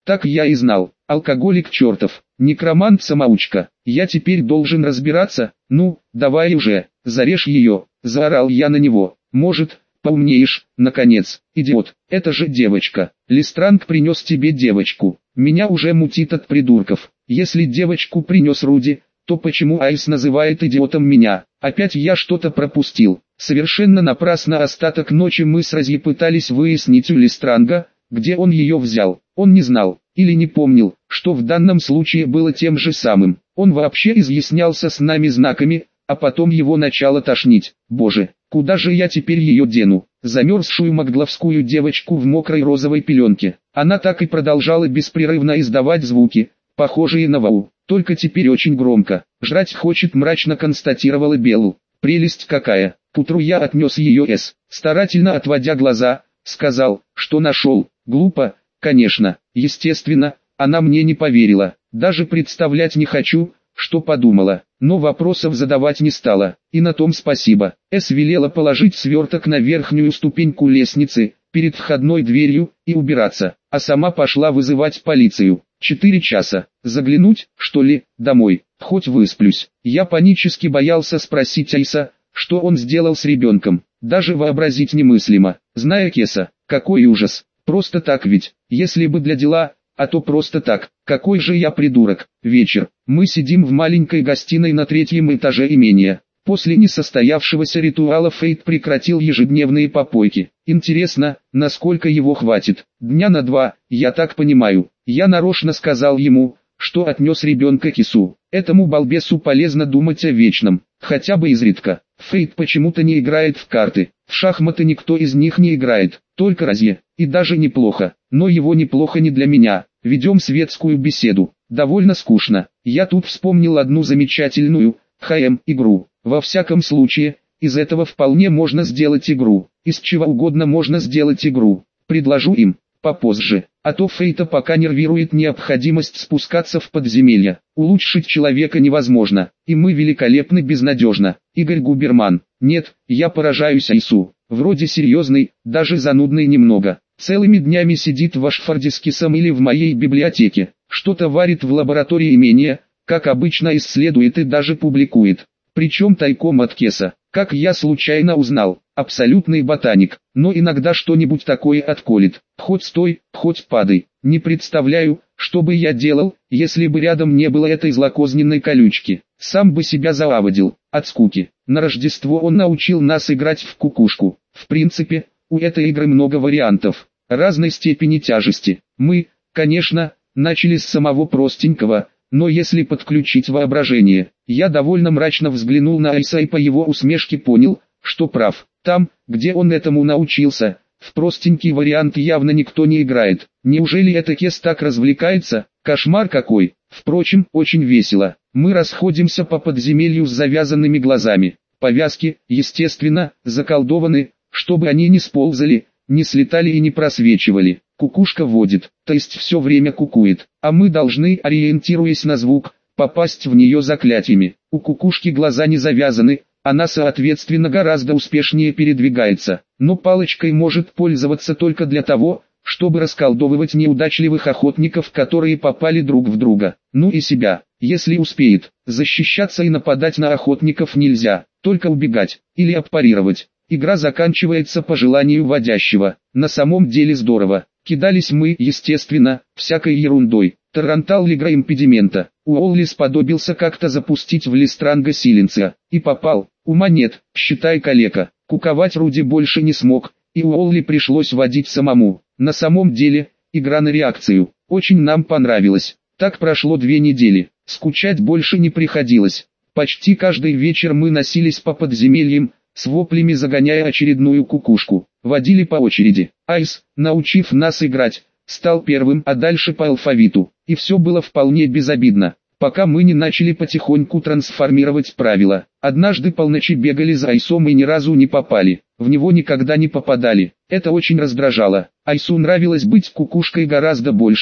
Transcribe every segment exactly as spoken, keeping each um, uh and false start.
Так я и знал. Алкоголик чертов, некромант-самоучка. Я теперь должен разбираться. Ну, давай уже, зарежь ее, заорал я на него. Может, поумнеешь, наконец, идиот. Это же девочка. Листранг принес тебе девочку. Меня уже мутит от придурков. Если девочку принес Руди, то почему Айс называет идиотом меня? Опять я что-то пропустил. Совершенно напрасно остаток ночи мы с Рози пытались выяснить у Листранга, где он ее взял. Он не знал, или не помнил, что в данном случае было тем же самым. Он вообще изъяснялся с нами знаками, а потом его начало тошнить. Боже, куда же я теперь ее дену? Замерзшую магдловскую девочку в мокрой розовой пеленке. Она так и продолжала беспрерывно издавать звуки, похожие на вау, только теперь очень громко. Жрать хочет, мрачно констатировала Беллу. Прелесть какая. К утру я отнес ее С, старательно отводя глаза, сказал, что нашел. Глупо, конечно, естественно, она мне не поверила. Даже представлять не хочу, что подумала, но вопросов задавать не стала, и на том спасибо. С велела положить сверток на верхнюю ступеньку лестницы, перед входной дверью, и убираться, а сама пошла вызывать полицию. Четыре часа. Заглянуть, что ли, домой, хоть высплюсь. Я панически боялся спросить Айса, что он сделал с ребенком. Даже вообразить немыслимо. Зная Кеса, какой ужас. Просто так ведь, если бы для дела, а то просто так. Какой же я придурок. Вечер. Мы сидим в маленькой гостиной на третьем этаже имения. После несостоявшегося ритуала Фейт прекратил ежедневные попойки. Интересно, насколько его хватит? Дня на два, я так понимаю. Я нарочно сказал ему, что отнес ребенка Кису. Этому балбесу полезно думать о вечном, хотя бы изредка. Фейт почему-то не играет в карты. В шахматы никто из них не играет, только Розье. И даже неплохо, но его неплохо не для меня. Ведем светскую беседу. Довольно скучно. Я тут вспомнил одну замечательную, ха-эм, игру. Во всяком случае, из этого вполне можно сделать игру. Из чего угодно можно сделать игру. Предложу им, попозже. А то Фейта пока нервирует необходимость спускаться в подземелья. Улучшить человека невозможно, и мы великолепны безнадежно. Игорь Губерман. Нет, я поражаюсь Айсу. Вроде серьезный, даже занудный немного. Целыми днями сидит в Ашфорде с Кисом или в моей библиотеке. Что-то варит в лаборатории имения, как обычно исследует и даже публикует. Причем тайком от Кеса. Как я случайно узнал, абсолютный ботаник, но иногда что-нибудь такое отколет. Хоть стой, хоть падай. Не представляю, что бы я делал, если бы рядом не было этой злокозненной колючки. Сам бы себя зааводил, от скуки. На Рождество он научил нас играть в кукушку. В принципе, у этой игры много вариантов, разной степени тяжести. Мы, конечно, начали с самого простенького, но если подключить воображение, я довольно мрачно взглянул на Айса и по его усмешке понял, что прав. Там, где он этому научился, в простенький вариант явно никто не играет. Неужели это Кес так развлекается? Кошмар какой. Впрочем, очень весело. Мы расходимся по подземелью с завязанными глазами. Повязки, естественно, заколдованы, чтобы они не сползали, не слетали и не просвечивали. Кукушка водит, то есть все время кукует, а мы должны, ориентируясь на звук, попасть в нее заклятиями. У кукушки глаза не завязаны, она соответственно гораздо успешнее передвигается, но палочкой может пользоваться только для того, чтобы расколдовывать неудачливых охотников, которые попали друг в друга. Ну и себя, если успеет. Защищаться и нападать на охотников нельзя, только убегать, или аппарировать. Игра заканчивается по желанию водящего. На самом деле здорово. Кидались мы, естественно, всякой ерундой. Тарантал лигра импедимента. Уолли сподобился как-то запустить в Листранга Силенция. И попал. Ума нет, считай калека. Куковать Руди больше не смог, и Уолли пришлось водить самому. На самом деле, игра на реакцию. Очень нам понравилась. Так прошло две недели. Скучать больше не приходилось. Почти каждый вечер мы носились по подземельям, с воплями загоняя очередную кукушку. Водили по очереди. Айс, научив нас играть, стал первым, а дальше по алфавиту. И все было вполне безобидно, пока мы не начали потихоньку трансформировать правила. Однажды полночи бегали за Айсом и ни разу не попали. В него никогда не попадали. Это очень раздражало. Айсу нравилось быть кукушкой гораздо больше,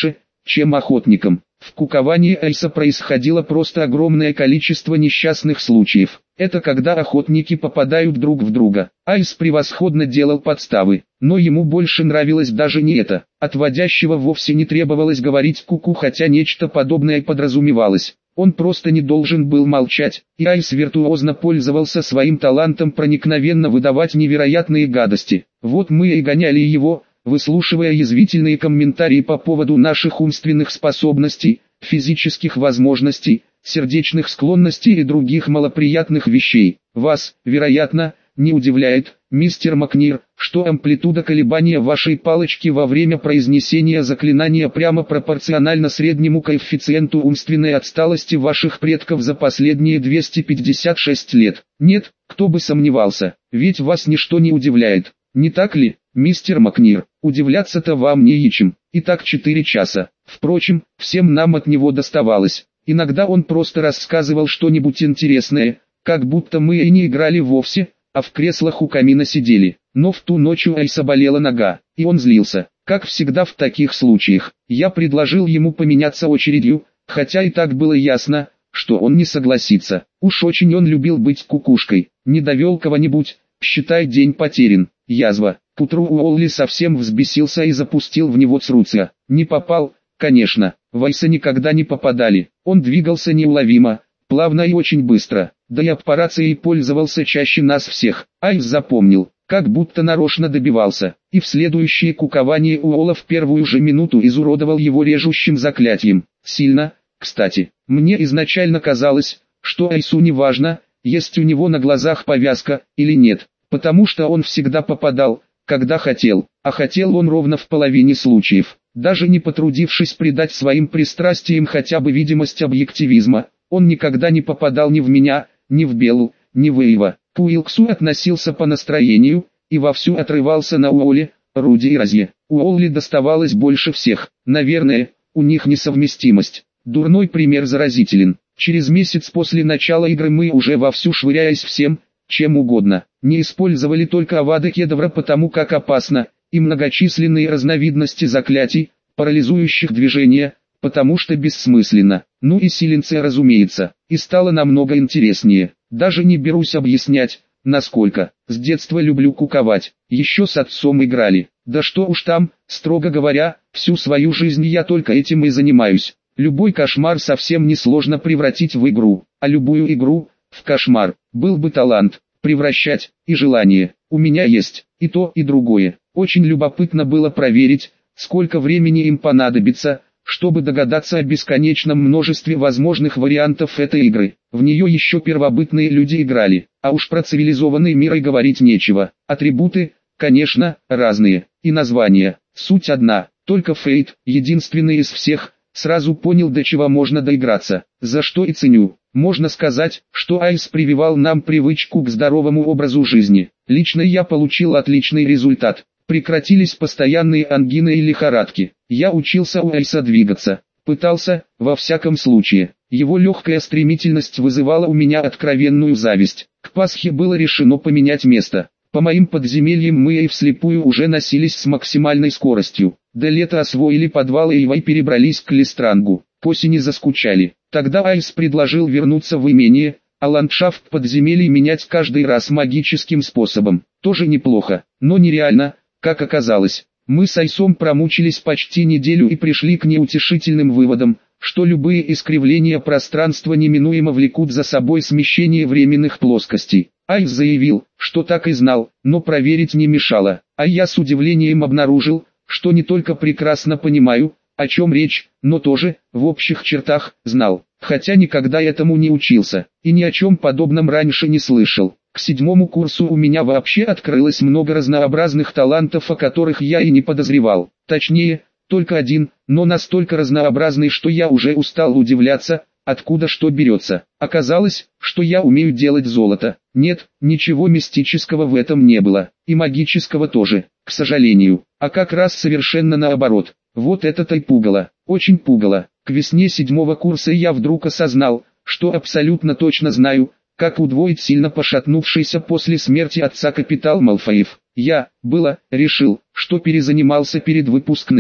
чем охотником. В куковании Айса происходило просто огромное количество несчастных случаев. Это когда охотники попадают друг в друга. Айс превосходно делал подставы, но ему больше нравилось даже не это. Отводящего вовсе не требовалось говорить куку, хотя нечто подобное подразумевалось. Он просто не должен был молчать, и Айс виртуозно пользовался своим талантом проникновенно выдавать невероятные гадости. Вот мы и гоняли его, выслушивая язвительные комментарии по поводу наших умственных способностей, физических возможностей, сердечных склонностей и других малоприятных вещей. Вас, вероятно, не удивляет, мистер Макнир, что амплитуда колебания вашей палочки во время произнесения заклинания прямо пропорциональна среднему коэффициенту умственной отсталости ваших предков за последние двести пятьдесят шесть лет. Нет, кто бы сомневался, ведь вас ничто не удивляет, не так ли, мистер Макнир? Удивляться-то вам не ечем. И так четыре часа. Впрочем, всем нам от него доставалось. Иногда он просто рассказывал что-нибудь интересное, как будто мы и не играли вовсе, а в креслах у камина сидели. Но в ту ночь у Айса болела нога, и он злился. Как всегда в таких случаях, я предложил ему поменяться очередью, хотя и так было ясно, что он не согласится. Уж очень он любил быть кукушкой. Не довел кого-нибудь, считай, день потерян. Язва. К утру Уолли совсем взбесился и запустил в него цруция. Не попал, конечно. В Айса никогда не попадали. Он двигался неуловимо, плавно и очень быстро. Да и аппарацией пользовался чаще нас всех. Айс запомнил, как будто нарочно добивался. И в следующее кукование Уолла в первую же минуту изуродовал его режущим заклятием. Сильно, кстати. Мне изначально казалось, что Айсу не важно, есть у него на глазах повязка или нет, потому что он всегда попадал, когда хотел, а хотел он ровно в половине случаев. Даже не потрудившись придать своим пристрастиям хотя бы видимость объективизма, он никогда не попадал ни в меня, ни в Беллу, ни в Эйва. К Уилксу относился по настроению, и вовсю отрывался на Уолли, Руди и Розье. Уолли доставалось больше всех, наверное, у них несовместимость. Дурной пример заразителен. Через месяц после начала игры мы уже вовсю, швыряясь всем, чем угодно, не использовали только авада кедавра потому как опасно, и многочисленные разновидности заклятий, парализующих движения, потому что бессмысленно. Ну и силенция, разумеется, и стало намного интереснее. Даже не берусь объяснять, насколько. С детства люблю куковать, еще с отцом играли. Да что уж там, строго говоря, всю свою жизнь я только этим и занимаюсь. Любой кошмар совсем несложно превратить в игру, а любую игру – в кошмар. Был бы талант превращать и желание. У меня есть и то, и другое. Очень любопытно было проверить, сколько времени им понадобится, чтобы догадаться о бесконечном множестве возможных вариантов этой игры. В нее еще первобытные люди играли, а уж про цивилизованный мир и говорить нечего. Атрибуты, конечно, разные, и названия, суть одна, только Фейт, единственный из всех, сразу понял, до чего можно доиграться, за что и ценю. Можно сказать, что Айс прививал нам привычку к здоровому образу жизни. Лично я получил отличный результат. Прекратились постоянные ангины и лихорадки. Я учился у Айса двигаться. Пытался, во всяком случае. Его легкая стремительность вызывала у меня откровенную зависть. К Пасхе было решено поменять место. По моим подземельям мы и вслепую уже носились с максимальной скоростью. До лета освоили подвалы и перебрались к Листрангу. К осени заскучали. Тогда Айс предложил вернуться в имение, а ландшафт подземелий менять каждый раз магическим способом. Тоже неплохо, но нереально, как оказалось. Мы с Айсом промучились почти неделю и пришли к неутешительным выводам, что любые искривления пространства неминуемо влекут за собой смещение временных плоскостей. Айс заявил, что так и знал, но проверить не мешало, а я с удивлением обнаружил, что не только прекрасно понимаю, о чем речь, но тоже, в общих чертах, знал, хотя никогда этому не учился, и ни о чем подобном раньше не слышал. К седьмому курсу у меня вообще открылось много разнообразных талантов, о которых я и не подозревал. Точнее, только один, но настолько разнообразный, что я уже устал удивляться, откуда что берется. Оказалось, что я умею делать золото. Нет, ничего мистического в этом не было, и магического тоже, к сожалению, а как раз совершенно наоборот. Вот это-то и пугало, очень пугало. К весне седьмого курса я вдруг осознал, что абсолютно точно знаю, как удвоить сильно пошатнувшийся после смерти отца капитал Малфоев. Я, было, решил, что перезанимался перед выпускными.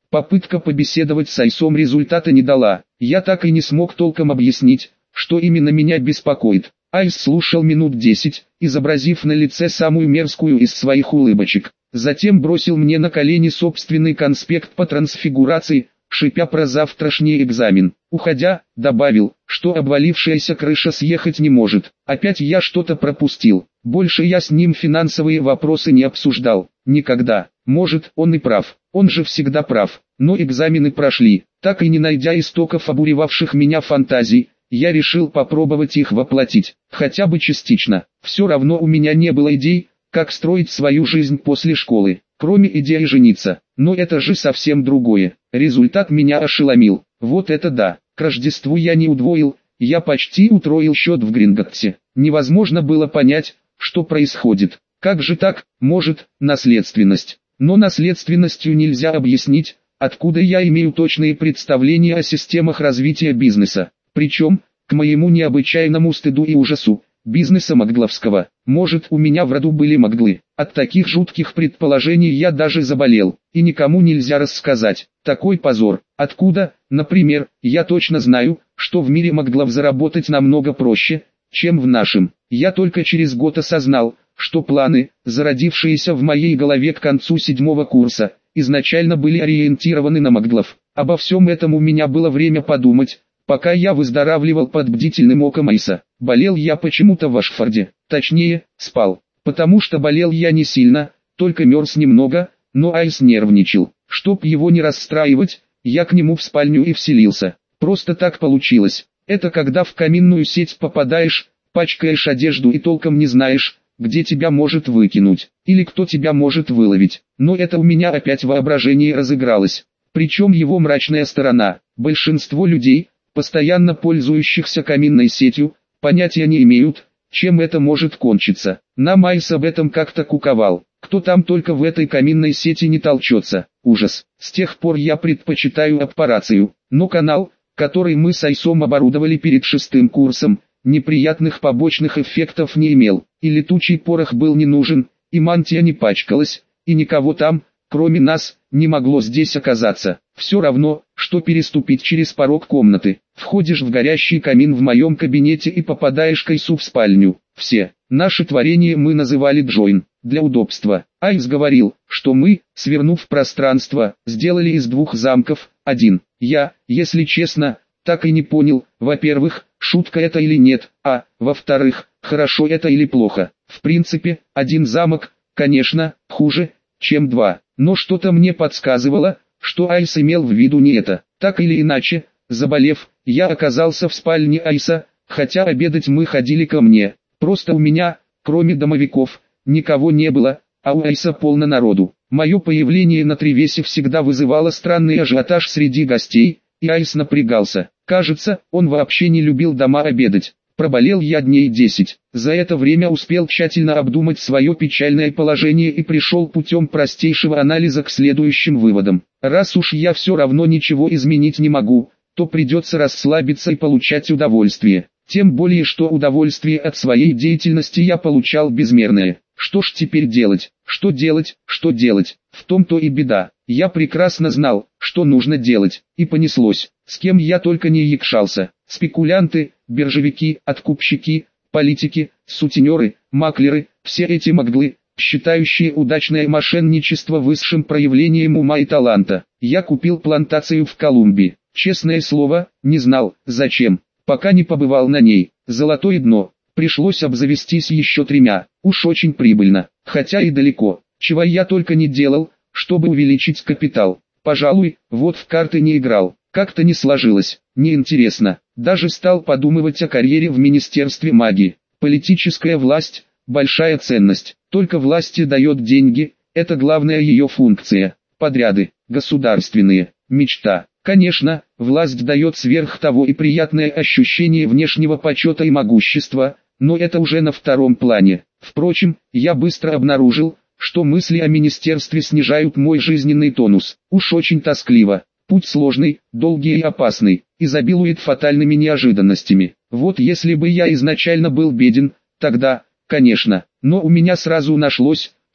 Попытка побеседовать с Айсом результата не дала. Я так и не смог толком объяснить, что именно меня беспокоит. Айс слушал минут десять, изобразив на лице самую мерзкую из своих улыбочек. Затем бросил мне на колени собственный конспект по трансфигурации, шипя про завтрашний экзамен. Уходя, добавил, что обвалившаяся крыша съехать не может. Опять я что-то пропустил. Больше я с ним финансовые вопросы не обсуждал. Никогда. Может, он и прав. Он же всегда прав. Но экзамены прошли. Так и не найдя истоков обуревавших меня фантазий, я решил попробовать их воплотить. Хотя бы частично. Все равно у меня не было идей, как строить свою жизнь после школы. Кроме идеи жениться. Но это же совсем другое. Результат меня ошеломил. Вот это да. К Рождеству я не удвоил, я почти утроил счет в Гринготте. Невозможно было понять, что происходит. Как же так? Может, наследственность. Но наследственностью нельзя объяснить, откуда я имею точные представления о системах развития бизнеса. Причем, к моему необычайному стыду и ужасу, бизнеса Магловского. Может, у меня в роду были Маглы. От таких жутких предположений я даже заболел. И никому нельзя рассказать. Такой позор. Откуда, например, я точно знаю, что в мире Маглов заработать намного проще, чем в нашем. Я только через год осознал, что планы, зародившиеся в моей голове к концу седьмого курса, изначально были ориентированы на Маглов. Обо всем этом у меня было время подумать, пока я выздоравливал под бдительным оком Айса. Болел я почему-то в Ашфорде, точнее, спал, потому что болел я не сильно, только мерз немного, но Айс нервничал. Чтоб его не расстраивать, я к нему в спальню и вселился. Просто так получилось. Это когда в каминную сеть попадаешь, пачкаешь одежду и толком не знаешь, где тебя может выкинуть, или кто тебя может выловить. Но это у меня опять воображение разыгралось. Причем его мрачная сторона. Большинство людей, постоянно пользующихся каминной сетью, понятия не имеют, чем это может кончиться. Нам Айс об этом как-то куковал. Кто там только в этой каминной сети не толчется. Ужас. С тех пор я предпочитаю аппарацию. Но канал, который мы с Айсом оборудовали перед шестым курсом, неприятных побочных эффектов не имел. И летучий порох был не нужен, и мантия не пачкалась, и никого там, кроме нас, не могло здесь оказаться. Все равно, что переступить через порог комнаты. Входишь в горящий камин в моем кабинете и попадаешь к Айсу в спальню. Все. Наше творение мы называли Джойн. Для удобства. Айс говорил, что мы, свернув пространство, сделали из двух замков, один. Я, если честно, так и не понял, во-первых, шутка это или нет, а, во-вторых, хорошо это или плохо. В принципе, один замок, конечно, хуже, чем два. Но что-то мне подсказывало, что Айс имел в виду не это. Так или иначе, заболев, я оказался в спальне Айса, хотя обедать мы ходили ко мне. Просто у меня, кроме домовиков, никого не было, а у Айса полно народу. Мое появление на Тревесе всегда вызывало странный ажиотаж среди гостей, и Айс напрягался. Кажется, он вообще не любил дома обедать. Проболел я дней десять. За это время успел тщательно обдумать свое печальное положение и пришел путем простейшего анализа к следующим выводам. Раз уж я все равно ничего изменить не могу, то придется расслабиться и получать удовольствие. Тем более, что удовольствие от своей деятельности я получал безмерное. Что ж теперь делать? Что делать? Что делать? В том-то и беда. Я прекрасно знал, что нужно делать, и понеслось. С кем я только не якшался. Спекулянты, биржевики, откупщики, политики, сутенеры, маклеры, все эти маглы, считающие удачное мошенничество высшим проявлением ума и таланта. Я купил плантацию в Колумбии. Честное слово, не знал, зачем, пока не побывал на ней. Золотое дно. Пришлось обзавестись еще тремя. Уж очень прибыльно, хотя и далеко. Чего я только не делал, чтобы увеличить капитал. Пожалуй, вот в карты не играл. Как-то не сложилось, неинтересно. Даже стал подумывать о карьере в Министерстве магии. Политическая власть – большая ценность. Только власти дает деньги, это главная ее функция. Подряды, государственные, мечта. Конечно, власть дает сверх того и приятное ощущение внешнего почета и могущества, но это уже на втором плане. Впрочем, я быстро обнаружил, что мысли о министерстве снижают мой жизненный тонус. Уж очень тоскливо. Путь сложный, долгий и опасный, изобилует фатальными неожиданностями. Вот если бы я изначально был беден, тогда, конечно, но у меня сразу нашлось,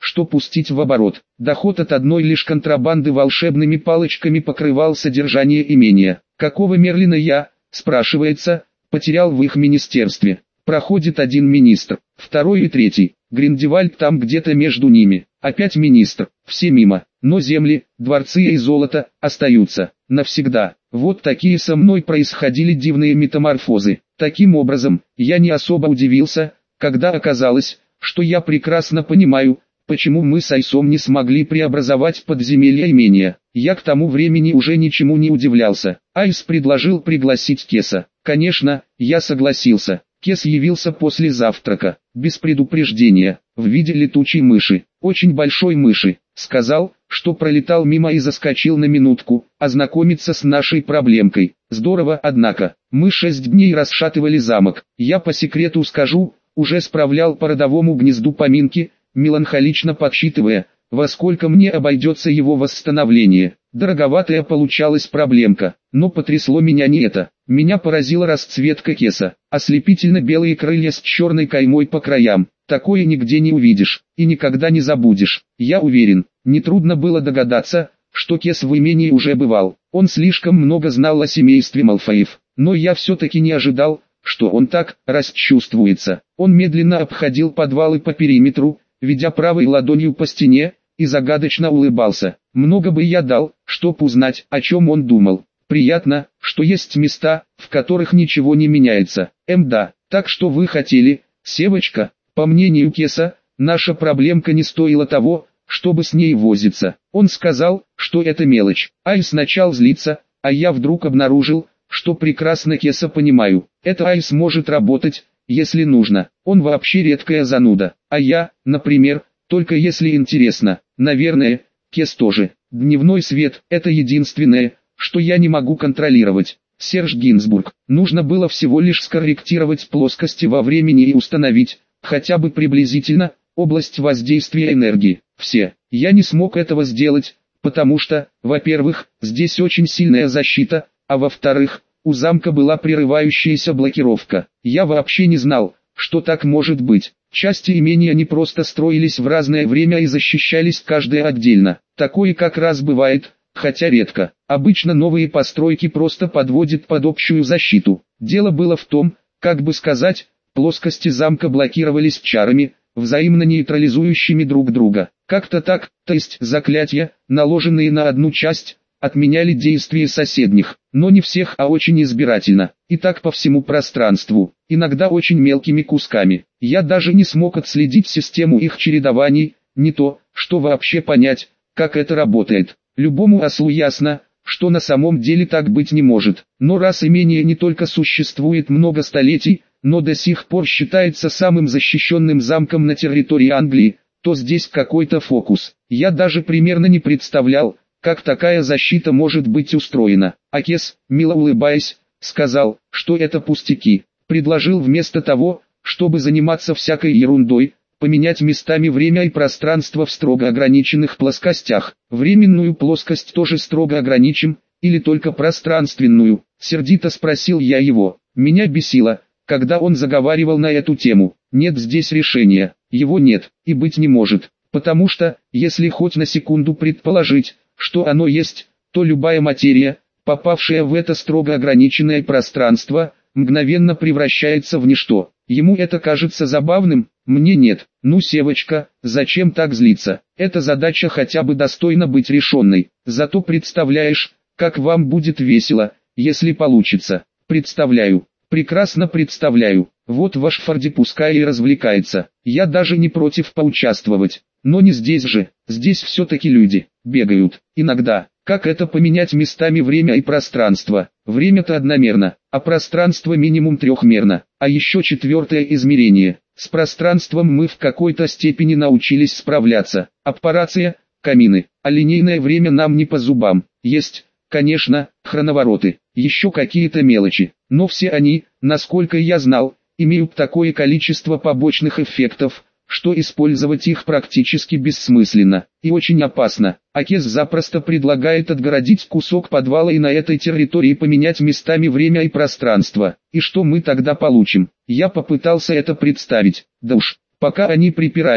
что пустить в оборот. Доход от одной лишь контрабанды волшебными палочками покрывал содержание имения. Какого Мерлина я, спрашивается, потерял в их министерстве? Проходит один министр, второй и третий. Гриндевальд там где-то между ними. Опять министр, все мимо. Но земли, дворцы и золото остаются навсегда. Вот такие со мной происходили дивные метаморфозы. Таким образом, я не особо удивился, когда оказалось, что я прекрасно понимаю, почему мы с Айсом не смогли преобразовать подземелья имения. Я к тому времени уже ничему не удивлялся. Айс предложил пригласить Кеса. Конечно, я согласился. Кес явился после завтрака, без предупреждения, в виде летучей мыши, очень большой мыши. Сказал, что пролетал мимо и заскочил на минутку, ознакомиться с нашей проблемкой. Здорово, однако. Мы шесть дней расшатывали замок. Я по секрету скажу, уже справлял по родовому гнезду поминки, меланхолично подсчитывая, во сколько мне обойдется его восстановление. Дороговатая получалась проблемка, но потрясло меня не это. Меня поразила расцветка Кеса, ослепительно белые крылья с черной каймой по краям. Такое нигде не увидишь, и никогда не забудешь. Я уверен, нетрудно было догадаться, что Кес в имении уже бывал. Он слишком много знал о семействе Малфоев, но я все-таки не ожидал, что он так расчувствуется. Он медленно обходил подвалы по периметру, ведя правой ладонью по стене, и загадочно улыбался. Много бы я дал, чтоб узнать, о чем он думал. Приятно, что есть места, в которых ничего не меняется. Эм да, так что вы хотели, Севочка? По мнению Кеса, наша проблемка не стоила того, чтобы с ней возиться. Он сказал, что это мелочь. Айс начал злиться, а я вдруг обнаружил, что прекрасно Кеса понимаю. Это Айс может работать, если нужно. Он вообще редкая зануда. А я, например, только если интересно. Наверное, Кес тоже. Дневной свет – это единственное, что я не могу контролировать. Серж Гинзбург. Нужно было всего лишь скорректировать плоскости во времени и установить, хотя бы приблизительно, область воздействия энергии. Все. Я не смог этого сделать, потому что, во-первых, здесь очень сильная защита, а во-вторых, у замка была прерывающаяся блокировка. Я вообще не знал, что так может быть. Части имения не просто строились в разное время и защищались каждая отдельно. Такое как раз бывает, хотя редко. Обычно новые постройки просто подводят под общую защиту. Дело было в том, как бы сказать, плоскости замка блокировались чарами, взаимно нейтрализующими друг друга. Как-то так, то есть заклятия, наложенные на одну часть, отменяли действие соседних, но не всех, а очень избирательно, и так по всему пространству, иногда очень мелкими кусками. Я даже не смог отследить систему их чередований, не то, что вообще понять, как это работает. Любому ослу ясно, что на самом деле так быть не может, но раз имение не только существует много столетий, но до сих пор считается самым защищенным замком на территории Англии, то здесь какой-то фокус. Я даже примерно не представлял, как такая защита может быть устроена. А Кес, мило улыбаясь, сказал, что это пустяки. Предложил вместо того, чтобы заниматься всякой ерундой, поменять местами время и пространство в строго ограниченных плоскостях. Временную плоскость тоже строго ограничим, или только пространственную? Сердито спросил я его. Меня бесило, когда он заговаривал на эту тему. Нет здесь решения, его нет, и быть не может, потому что, если хоть на секунду предположить, что оно есть, то любая материя, попавшая в это строго ограниченное пространство, мгновенно превращается в ничто. Ему это кажется забавным, мне нет. Ну, Севочка, зачем так злиться? Эта задача хотя бы достойна быть решенной. Зато представляешь, как вам будет весело, если получится. Представляю, прекрасно представляю. Вот ваш Форди пускай и развлекается. Я даже не против поучаствовать. Но не здесь же, здесь все-таки люди, бегают, иногда. Как это поменять местами время и пространство? Время-то одномерно, а пространство минимум трехмерно. А еще четвертое измерение. С пространством мы в какой-то степени научились справляться. Аппарация, камины, а линейное время нам не по зубам. Есть, конечно, хроновороты, еще какие-то мелочи. Но все они, насколько я знал, имеют такое количество побочных эффектов, что использовать их практически бессмысленно и очень опасно. А Кес запросто предлагает отгородить кусок подвала и на этой территории поменять местами время и пространство. И что мы тогда получим? Я попытался это представить. Да уж, пока они припирались,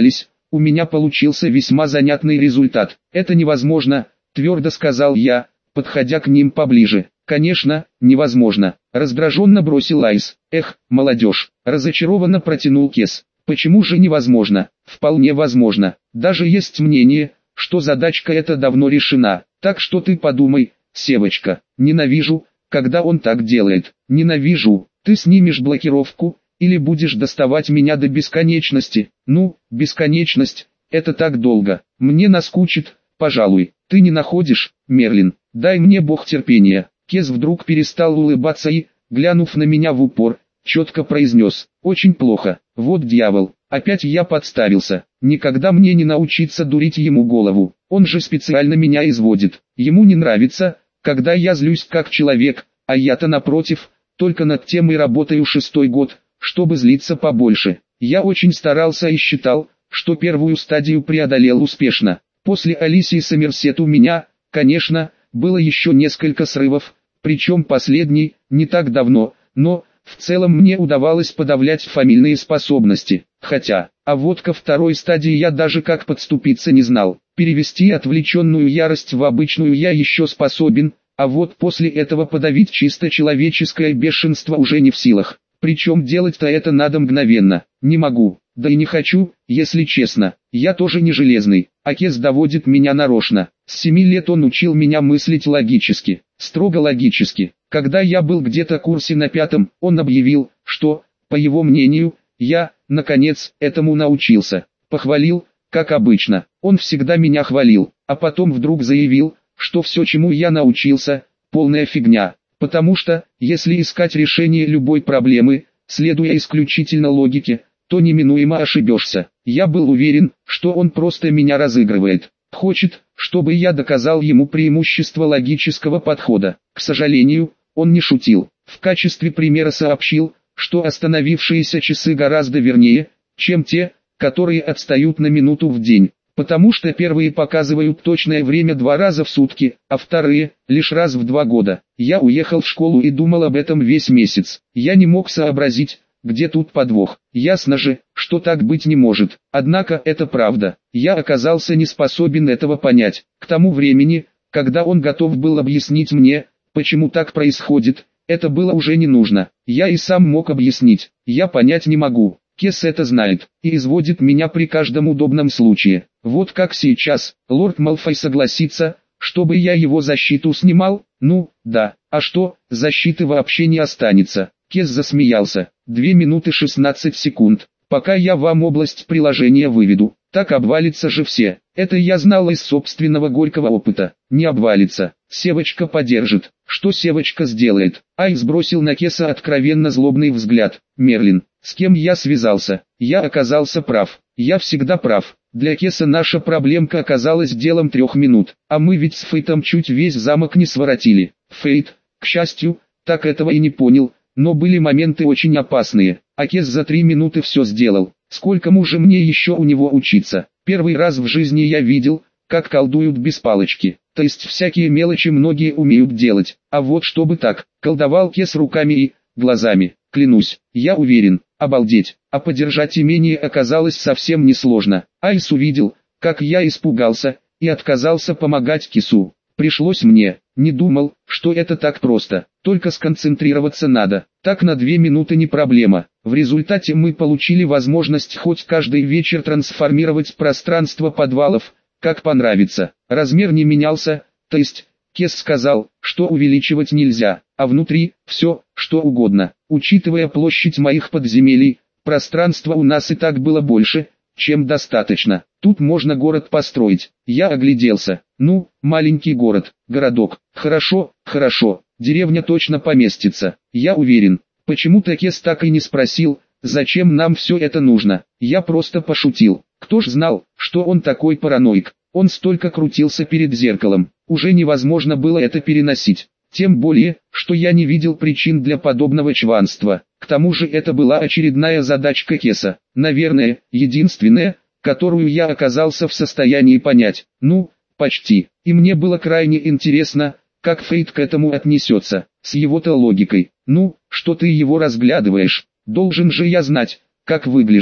у меня получился весьма занятный результат. Это невозможно, твердо сказал я, подходя к ним поближе. Конечно, невозможно, раздраженно бросил Айс. Эх, молодежь, разочарованно протянул Кес. Почему же невозможно? Вполне возможно. Даже есть мнение, что задачка эта давно решена. Так что ты подумай, Севочка. Ненавижу, когда он так делает. Ненавижу. Ты снимешь блокировку, или будешь доставать меня до бесконечности. Ну, бесконечность, это так долго. Мне наскучит, пожалуй. Ты не находишь, Мерлин? Дай мне бог терпения. Кес вдруг перестал улыбаться и, глянув на меня в упор, четко произнес: очень плохо. Вот дьявол, опять я подставился. Никогда мне не научиться дурить ему голову. Он же специально меня изводит. Ему не нравится, когда я злюсь как человек, а я-то напротив, только над тем и работаю шестой год, чтобы злиться побольше. Я очень старался и считал, что первую стадию преодолел успешно. После Алисии Сомерсет у меня, конечно, было еще несколько срывов, причем последний, не так давно, но, в целом мне удавалось подавлять фамильные способности. Хотя, а вот ко второй стадии я даже как подступиться не знал. Перевести отвлеченную ярость в обычную я еще способен, а вот после этого подавить чисто человеческое бешенство уже не в силах. Причем делать-то это надо мгновенно. Не могу, да и не хочу, если честно. Я тоже не железный, а Кес доводит меня нарочно. С семи лет он учил меня мыслить логически, строго логически. Когда я был где-то в курсе на пятом, он объявил, что, по его мнению, я, наконец, этому научился. Похвалил, как обычно. Он всегда меня хвалил, а потом вдруг заявил, что все, чему я научился, полная фигня. Потому что, если искать решение любой проблемы, следуя исключительно логике, то неминуемо ошибешься. Я был уверен, что он просто меня разыгрывает. Хочет, чтобы я доказал ему преимущество логического подхода. К сожалению, он не шутил. В качестве примера сообщил, что остановившиеся часы гораздо вернее, чем те, которые отстают на минуту в день. Потому что первые показывают точное время два раза в сутки, а вторые – лишь раз в два года. Я уехал в школу и думал об этом весь месяц. Я не мог сообразить, где тут подвох. Ясно же, что так быть не может. Однако это правда. Я оказался не способен этого понять. К тому времени, когда он готов был объяснить мне, почему так происходит, это было уже не нужно. Я и сам мог объяснить. Я понять не могу. Кес это знает, и изводит меня при каждом удобном случае. Вот как сейчас, лорд Малфой согласится, чтобы я его защиту снимал? Ну, да, а что, защиты вообще не останется. Кес засмеялся. Две минуты шестнадцать секунд, пока я вам область приложения выведу. Так обвалится же все. Это я знал из собственного горького опыта. Не обвалится. Севочка подержит. Что Севочка сделает? Ай сбросил на Кеса откровенно злобный взгляд. Мерлин, с кем я связался? Я оказался прав. Я всегда прав. Для Кеса наша проблемка оказалась делом трех минут. А мы ведь с Фейтом чуть весь замок не своротили. Фейт, к счастью, так этого и не понял. Но были моменты очень опасные. А Кес за три минуты все сделал. Сколькому же мне еще у него учиться? Первый раз в жизни я видел, как колдуют без палочки. То есть всякие мелочи многие умеют делать. А вот чтобы так, колдовал Кес руками и глазами. Клянусь, я уверен, обалдеть. А подержать имение оказалось совсем несложно. Айс увидел, как я испугался, и отказался помогать Кесу. Пришлось мне. Не думал, что это так просто. Только сконцентрироваться надо. Так на две минуты не проблема. В результате мы получили возможность хоть каждый вечер трансформировать пространство подвалов, как понравится. Размер не менялся, то есть, Кес сказал, что увеличивать нельзя, а внутри все, что угодно. Учитывая площадь моих подземелий, пространства у нас и так было больше, чем достаточно. Тут можно город построить. Я огляделся. Ну, маленький город, городок. Хорошо, хорошо. Деревня точно поместится. Я уверен. Почему-то Кес так и не спросил, зачем нам все это нужно. Я просто пошутил. Кто ж знал, что он такой параноик. Он столько крутился перед зеркалом. Уже невозможно было это переносить. Тем более, что я не видел причин для подобного чванства. К тому же это была очередная задачка Кеса. Наверное, единственная, которую я оказался в состоянии понять. Ну, почти. И мне было крайне интересно, как Фейт к этому отнесется, с его-то логикой. Ну, что ты его разглядываешь? Должен же я знать, как выгляжу.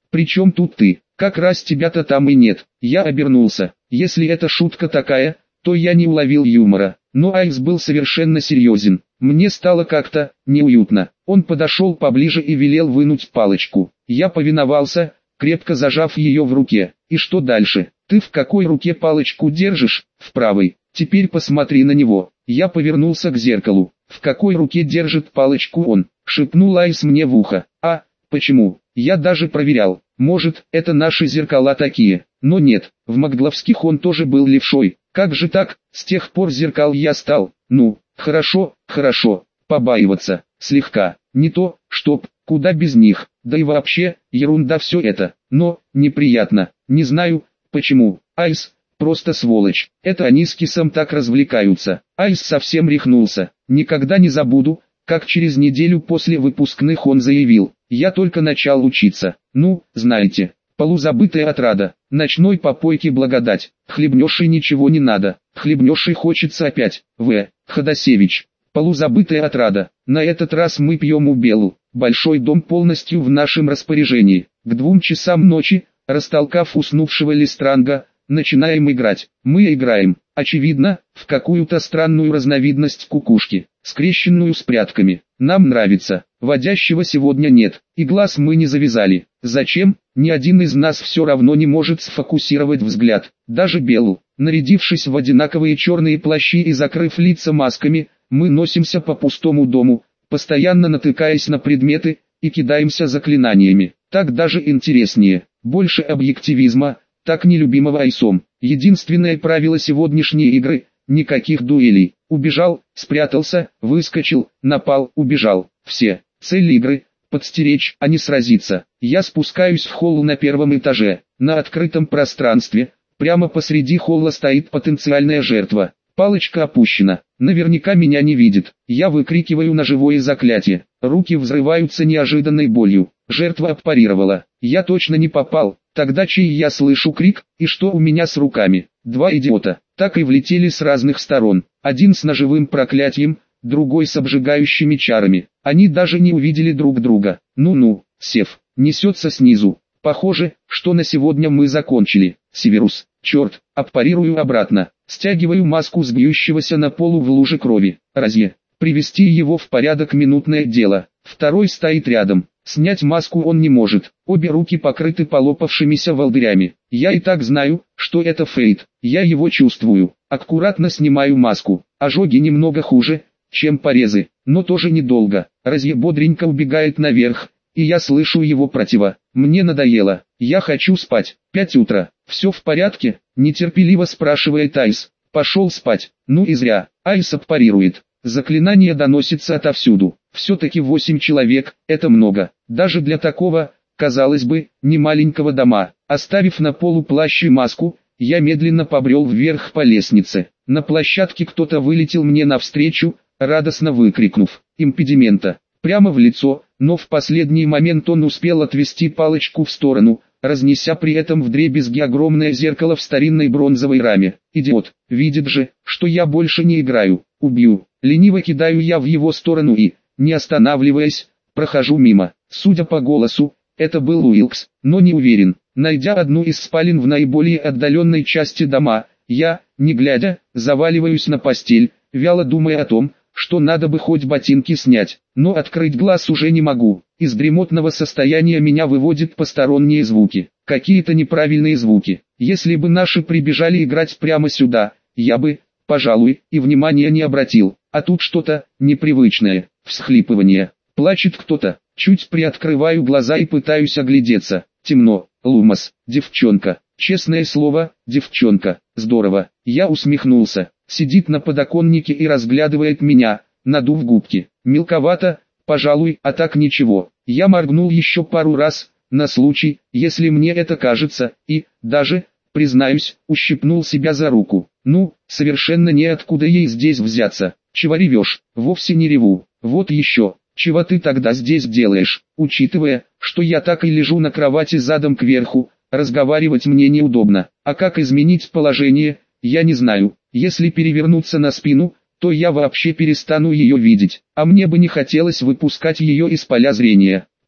Причем тут ты? Как раз тебя-то там и нет. Я обернулся. Если это шутка такая, то я не уловил юмора. Но Айс был совершенно серьезен. Мне стало как-то неуютно. Он подошел поближе и велел вынуть палочку. Я повиновался, крепко зажав ее в руке. И что дальше? Ты в какой руке палочку держишь? В правой. Теперь посмотри на него. Я повернулся к зеркалу. В какой руке держит палочку он? Шепнул Айс мне в ухо. А, почему? Я даже проверял. Может, это наши зеркала такие. Но нет, в Макдловских он тоже был левшой. Как же так? С тех пор зеркал я стал. Ну, хорошо, хорошо. Побаиваться. Слегка. Не то, чтоб, куда без них. Да и вообще, ерунда все это. Но, неприятно. Не знаю, почему. Айс, просто сволочь. Это они с Кисом так развлекаются. Айс совсем рехнулся. Никогда не забуду, как через неделю после выпускных он заявил: «Я только начал учиться. Ну, знаете, полузабытая отрада, ночной попойки благодать, хлебнешь и ничего не надо, хлебнешь и хочется опять». В. Ходосевич. Полузабытая отрада. На этот раз мы пьем у Белу. Большой дом полностью в нашем распоряжении. К двум часам ночи, растолкав уснувшего Листранга, начинаем играть. Мы играем, очевидно, в какую-то странную разновидность кукушки, скрещенную с прятками. Нам нравится. Водящего сегодня нет, и глаз мы не завязали. Зачем? Ни один из нас все равно не может сфокусировать взгляд. Даже Белу, нарядившись в одинаковые черные плащи и закрыв лица масками, мы носимся по пустому дому, постоянно натыкаясь на предметы, и кидаемся заклинаниями. Так даже интереснее. Больше объективизма, так нелюбимого Айсом. Единственное правило сегодняшней игры – никаких дуэлей. Убежал, спрятался, выскочил, напал, убежал. Все. Цель игры – подстеречь, а не сразиться. Я спускаюсь в холл на первом этаже. На открытом пространстве, прямо посреди холла стоит потенциальная жертва. Палочка опущена. Наверняка меня не видит. Я выкрикиваю ножевое заклятие. Руки взрываются неожиданной болью. Жертва отпарировала. Я точно не попал. Тогда чей я слышу крик, и что у меня с руками? Два идиота. Так и влетели с разных сторон. Один с ножевым проклятием, другой с обжигающими чарами. Они даже не увидели друг друга. Ну-ну, Сев, несется снизу. Похоже, что на сегодня мы закончили. Северус, черт, отпарирую обратно. Стягиваю маску с бьющегося на полу в луже крови. Разъе. Привести его в порядок — минутное дело. Второй стоит рядом. Снять маску он не может. Обе руки покрыты полопавшимися волдырями. Я и так знаю, что это Фейт. Я его чувствую. Аккуратно снимаю маску. Ожоги немного хуже, чем порезы, но тоже недолго. Разъе бодренько убегает наверх, и я слышу его протива. Мне надоело. Я хочу спать. Пять утра. Все в порядке? Нетерпеливо спрашивает Айс. Пошел спать. Ну и зря. Айс отпарирует. Заклинание доносится отовсюду. Все-таки восемь человек, это много. Даже для такого, казалось бы, немаленького дома. Оставив на полу плащ и маску, я медленно побрел вверх по лестнице. На площадке кто-то вылетел мне навстречу, радостно выкрикнув «Импедимента!» прямо в лицо, но в последний момент он успел отвести палочку в сторону, разнеся при этом вдребезги огромное зеркало в старинной бронзовой раме. Идиот, видит же, что я больше не играю. Убью. Лениво кидаю я в его сторону и, не останавливаясь, прохожу мимо. Судя по голосу, это был Уилкс, но не уверен. Найдя одну из спален в наиболее отдаленной части дома, я, не глядя, заваливаюсь на постель, вяло думая о том, что надо бы хоть ботинки снять, но открыть глаз уже не могу. Из дремотного состояния меня выводят посторонние звуки, какие-то неправильные звуки. Если бы наши прибежали играть прямо сюда, я бы, пожалуй, и внимания не обратил. А тут что-то непривычное, всхлипывание. Плачет кто-то. Чуть приоткрываю глаза и пытаюсь оглядеться. Темно. Лумас, девчонка. Честное слово, девчонка. Здорово. Я усмехнулся. Сидит на подоконнике и разглядывает меня, надув губки. Мелковато, пожалуй, а так ничего. Я моргнул еще пару раз, на случай, если мне это кажется, и, даже, признаюсь, ущипнул себя за руку. Ну, совершенно неоткуда ей здесь взяться. Чего ревешь? Вовсе не реву. Вот еще. Чего ты тогда здесь делаешь? Учитывая, что я так и лежу на кровати задом кверху, разговаривать мне неудобно. А как изменить положение, я не знаю. Если перевернуться на спину, то я вообще перестану ее видеть. А мне бы не хотелось выпускать ее из поля зрения.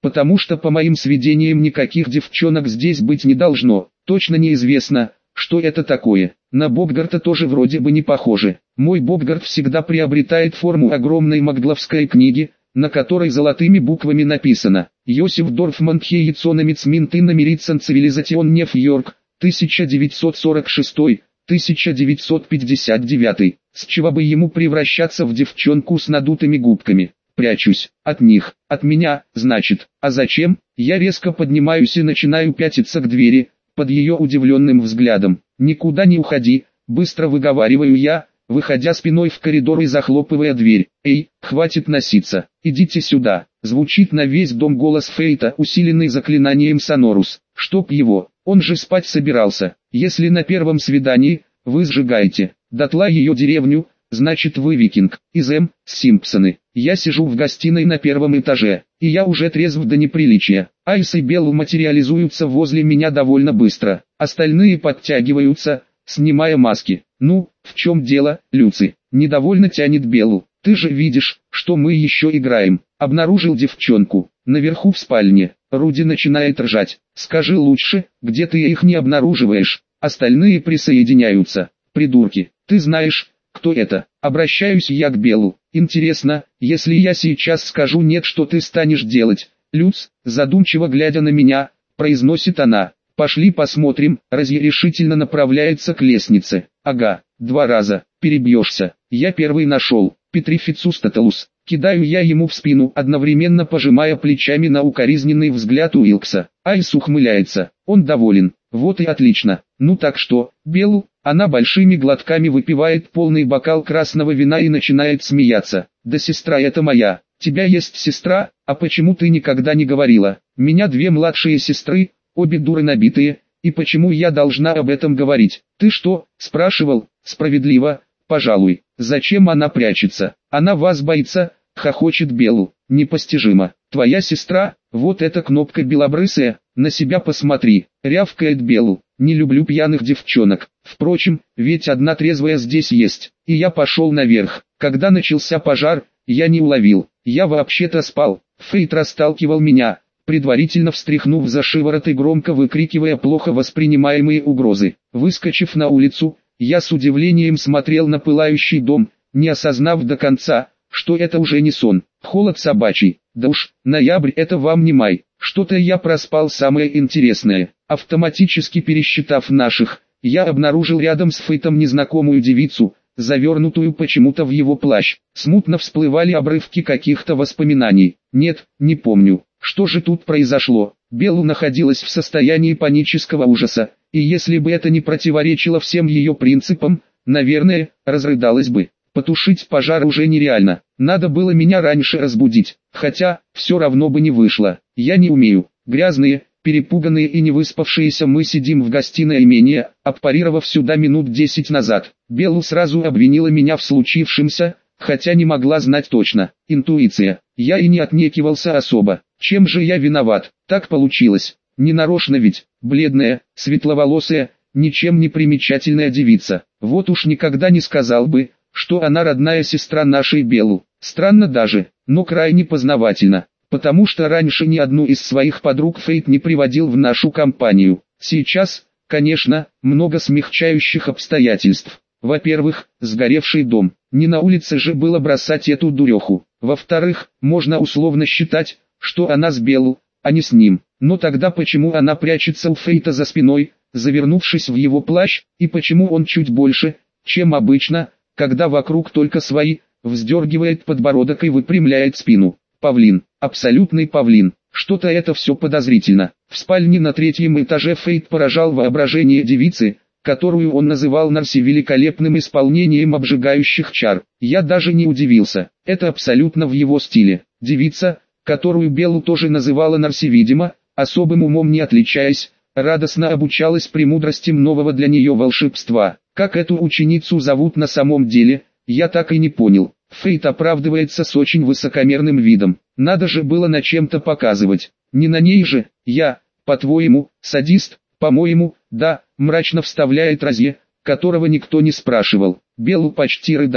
потому что по моим сведениям никаких девчонок здесь быть не должно. Точно неизвестно, что это такое. На Бобгарта тоже вроде бы не похоже. Мой Бобгарт всегда приобретает форму огромной магловской книги, на которой золотыми буквами написано «Йосиф Дорфман Хейцономец Минтына Мирицен Цивилизацион Нью-Йорк, тысяча девятьсот сорок шестой — тысяча девятьсот пятьдесят девятый». С чего бы ему превращаться в девчонку с надутыми губками? Прячусь. От них. От меня, значит. А зачем? Я резко поднимаюсь и начинаю пятиться к двери, под ее удивленным взглядом. «Никуда не уходи», быстро выговариваю я, выходя спиной в коридор и захлопывая дверь. «Эй, хватит носиться, идите сюда», звучит на весь дом голос Фейта, усиленный заклинанием Сонорус. Чтоб его, он же спать собирался. Если на первом свидании, вы сжигаете дотла ее деревню, значит вы викинг. Из М. Симпсоны. Я сижу в гостиной на первом этаже, и я уже трезв до неприличия. Айс и Белл материализуются возле меня довольно быстро. Остальные подтягиваются, снимая маски. «Ну, в чем дело, Люци?» Недовольно тянет Беллу. «Ты же видишь, что мы еще играем». Обнаружил девчонку. Наверху в спальне. Руди начинает ржать. «Скажи лучше, где ты их не обнаруживаешь?» Остальные присоединяются. «Придурки, ты знаешь, кто это?» Обращаюсь я к Беллу. «Интересно, если я сейчас скажу нет, что ты станешь делать?» «Люц», задумчиво глядя на меня, произносит она. «Пошли посмотрим», разрешительно направляется к лестнице. «Ага, два раза, перебьешься, я первый нашел, Петрифицустателус». Кидаю я ему в спину, одновременно пожимая плечами на укоризненный взгляд Уилкса. Айс ухмыляется, он доволен. Вот и отлично. Ну так что, Белл? Она большими глотками выпивает полный бокал красного вина и начинает смеяться. «Да сестра это моя. Тебя есть сестра? А почему ты никогда не говорила? Меня две младшие сестры, обе дуры набитые, и почему я должна об этом говорить?» «Ты что, спрашивал?» «Справедливо, пожалуй. Зачем она прячется? Она вас боится», хохочет Белл. «Непостижимо. Твоя сестра, вот эта кнопка белобрысая, на себя посмотри», рявкает Белл. «Не люблю пьяных девчонок. Впрочем, ведь одна трезвая здесь есть». И я пошел наверх. Когда начался пожар, я не уловил. Я вообще-то спал. Фейт расталкивал меня, предварительно встряхнув за шиворот и громко выкрикивая плохо воспринимаемые угрозы. Выскочив на улицу, я с удивлением смотрел на пылающий дом, не осознав до конца, что это уже не сон. Холод собачий. Да уж, ноябрь это вам не май. Что-то я проспал самое интересное. Автоматически пересчитав наших, я обнаружил рядом с Фейтом незнакомую девицу, завернутую почему-то в его плащ. Смутно всплывали обрывки каких-то воспоминаний. Нет, не помню. Что же тут произошло? Белл находилась в состоянии панического ужаса, и если бы это не противоречило всем ее принципам, наверное, разрыдалась бы. Потушить пожар уже нереально. Надо было меня раньше разбудить, хотя, все равно бы не вышло. Я не умею. Грязные, перепуганные и невыспавшиеся мы сидим в гостиной имения, аппарировав сюда минут десять назад. Белл сразу обвинила меня в случившемся, хотя не могла знать точно. Интуиция. Я и не отнекивался особо. Чем же я виноват? Так получилось. Ненарочно ведь. Бледная, светловолосая, ничем не примечательная девица. Вот уж никогда не сказал бы, что она родная сестра нашей Беллу. Странно даже, но крайне познавательно, потому что раньше ни одну из своих подруг Фейт не приводил в нашу компанию. Сейчас, конечно, много смягчающих обстоятельств. Во-первых, сгоревший дом. Не на улице же было бросать эту дуреху. Во-вторых, можно условно считать, что она с Беллу, а не с ним. Но тогда почему она прячется у Фейта за спиной, завернувшись в его плащ, и почему он чуть больше, чем обычно, когда вокруг только свои, вздергивает подбородок и выпрямляет спину? Павлин, абсолютный павлин. Что-то это все подозрительно. В спальне на третьем этаже Фейт поражал воображение девицы, которую он называл Нарси великолепным исполнением обжигающих чар. Я даже не удивился. Это абсолютно в его стиле. Девица, которую Беллу тоже называла Нарси, видимо, особым умом не отличаясь, радостно обучалась премудростям нового для нее волшебства. Как эту ученицу зовут на самом деле, я так и не понял. Фейт оправдывается с очень высокомерным видом. Надо же было на чем-то показывать. Не на ней же. Я, по-твоему, садист? По-моему, да, мрачно вставляет Розье, которого никто не спрашивал. Беллу почти рыдает.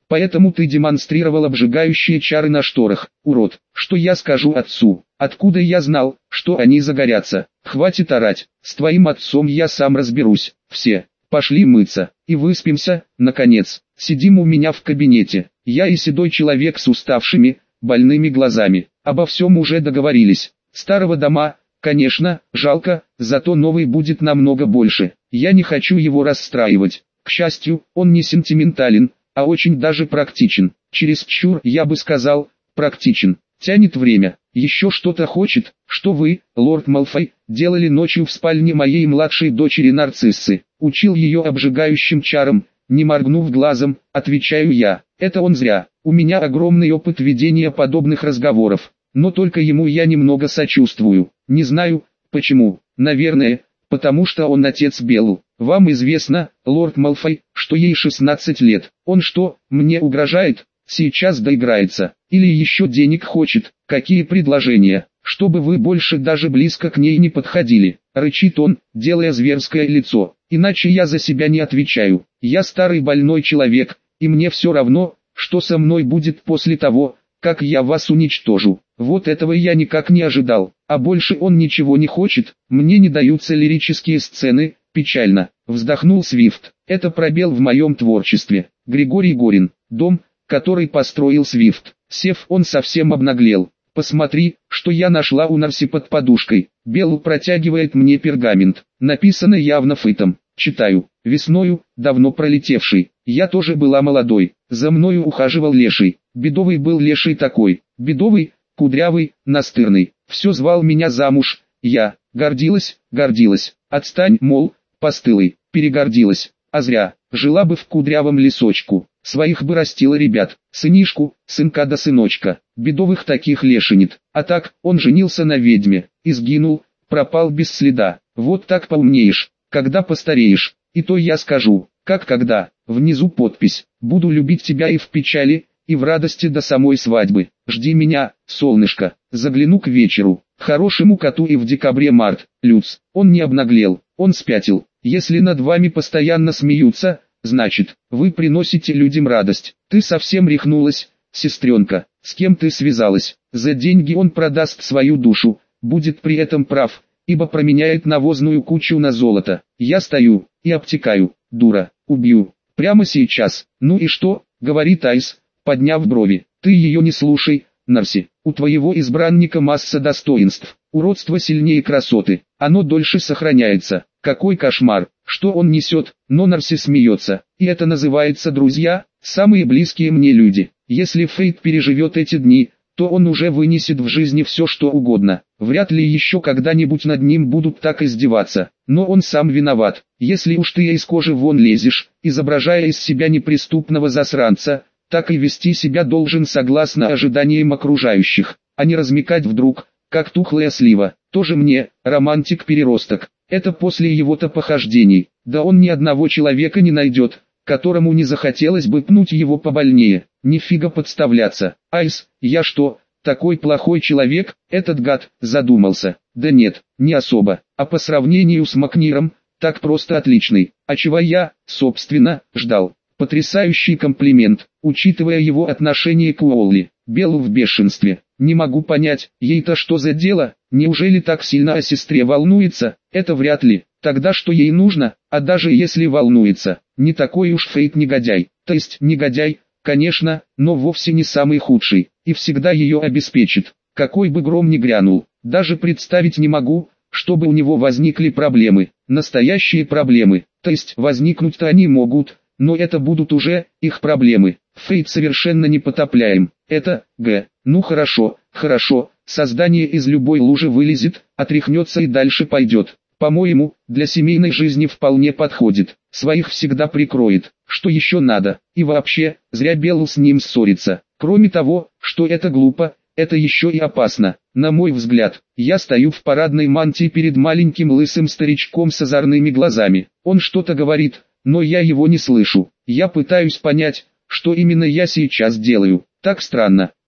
Поэтому ты демонстрировал обжигающие чары на шторах, урод. Что я скажу отцу? Откуда я знал, что они загорятся? Хватит орать, с твоим отцом я сам разберусь. Все, пошли мыться, и выспимся, наконец. Сидим у меня в кабинете, я и седой человек с уставшими, больными глазами. Обо всем уже договорились. Старого дома, конечно, жалко, зато новый будет намного больше. Я не хочу его расстраивать. К счастью, он не сентиментален, а очень даже практичен. Чересчур, я бы сказал, практичен. Тянет время. Еще что-то хочет, что вы, лорд Малфой, делали ночью в спальне моей младшей дочери Нарциссы. Учил ее обжигающим чарам, не моргнув глазом, отвечаю я. Это он зря. У меня огромный опыт ведения подобных разговоров. Но только ему я немного сочувствую. Не знаю, почему. Наверное, потому что он отец Белл. Вам известно, лорд Малфой, что ей шестнадцать лет. Он что, мне угрожает? Сейчас доиграется. Или еще денег хочет? Какие предложения? Чтобы вы больше даже близко к ней не подходили. Рычит он, делая зверское лицо. Иначе я за себя не отвечаю. Я старый больной человек, и мне все равно, что со мной будет после того, как я вас уничтожу. Вот этого я никак не ожидал. А больше он ничего не хочет. Мне не даются лирические сцены. Печально. Вздохнул Свифт. Это пробел в моем творчестве. Григорий Горин. Дом, который построил Свифт. Сев, он совсем обнаглел. Посмотри, что я нашла у Нарси под подушкой. Белл протягивает мне пергамент. Написано явно фитом. Читаю. Весною, давно пролетевший. Я тоже была молодой. За мною ухаживал леший. Бедовый был леший такой. Бедовый, кудрявый, настырный. Все звал меня замуж. Я гордилась, гордилась. Отстань, мол, постылый. Перегордилась. А зря. Жила бы в кудрявом лесочку. Своих бы растила ребят. Сынишку, сынка да сыночка. Бедовых таких лешенит. А так, он женился на ведьме. И сгинул, пропал без следа. Вот так поумнеешь, когда постареешь. И то я скажу, как когда. Внизу подпись. Буду любить тебя и в печали, и в радости до самой свадьбы. Жди меня, солнышко. Загляну к вечеру. Хорошему коту и в декабре-март. Люц. Он не обнаглел. Он спятил. Если над вами постоянно смеются, значит, вы приносите людям радость. Ты совсем рехнулась, сестренка. С кем ты связалась? За деньги он продаст свою душу, будет при этом прав, ибо променяет навозную кучу на золото. Я стою и обтекаю. Дура, убью. Прямо сейчас. Ну и что, говорит Айс, подняв брови. Ты ее не слушай, Нарси. У твоего избранника масса достоинств. Уродство сильнее красоты. Оно дольше сохраняется. Какой кошмар, что он несет, но Нарси смеется. И это называется друзья, самые близкие мне люди. Если Фейт переживет эти дни, то он уже вынесет в жизни все что угодно. Вряд ли еще когда-нибудь над ним будут так издеваться. Но он сам виноват. Если уж ты из кожи вон лезешь, изображая из себя неприступного засранца, так и вести себя должен согласно ожиданиям окружающих, а не размекать вдруг, как тухлая слива. Тоже мне, романтик-переросток. Это после его-то похождений. Да он ни одного человека не найдет, которому не захотелось бы пнуть его побольнее. Нифига подставляться. Айс, я что, такой плохой человек? Этот гад задумался. Да нет, не особо. А по сравнению с Макниром, так просто отличный. А чего я, собственно, ждал? Потрясающий комплимент, учитывая его отношение к Уолли. Белл в бешенстве. Не могу понять, ей-то что за дело? Неужели так сильно о сестре волнуется? Это вряд ли. Тогда что ей нужно? А даже если волнуется, не такой уж Фейт негодяй. То есть негодяй, конечно, но вовсе не самый худший. И всегда ее обеспечит. Какой бы гром ни грянул. Даже представить не могу, чтобы у него возникли проблемы. Настоящие проблемы. То есть возникнуть-то они могут, но это будут уже их проблемы. Фейт совершенно непотопляем. Это, г. Ну хорошо, хорошо, создание из любой лужи вылезет, отряхнется и дальше пойдет. По-моему, для семейной жизни вполне подходит. Своих всегда прикроет. Что еще надо? И вообще, зря Белл с ним ссорится. Кроме того, что это глупо, это еще и опасно. На мой взгляд, я стою в парадной мантии перед маленьким лысым старичком с озорными глазами. Он что-то говорит, но я его не слышу. Я пытаюсь понять, что именно я сейчас делаю. Так странно.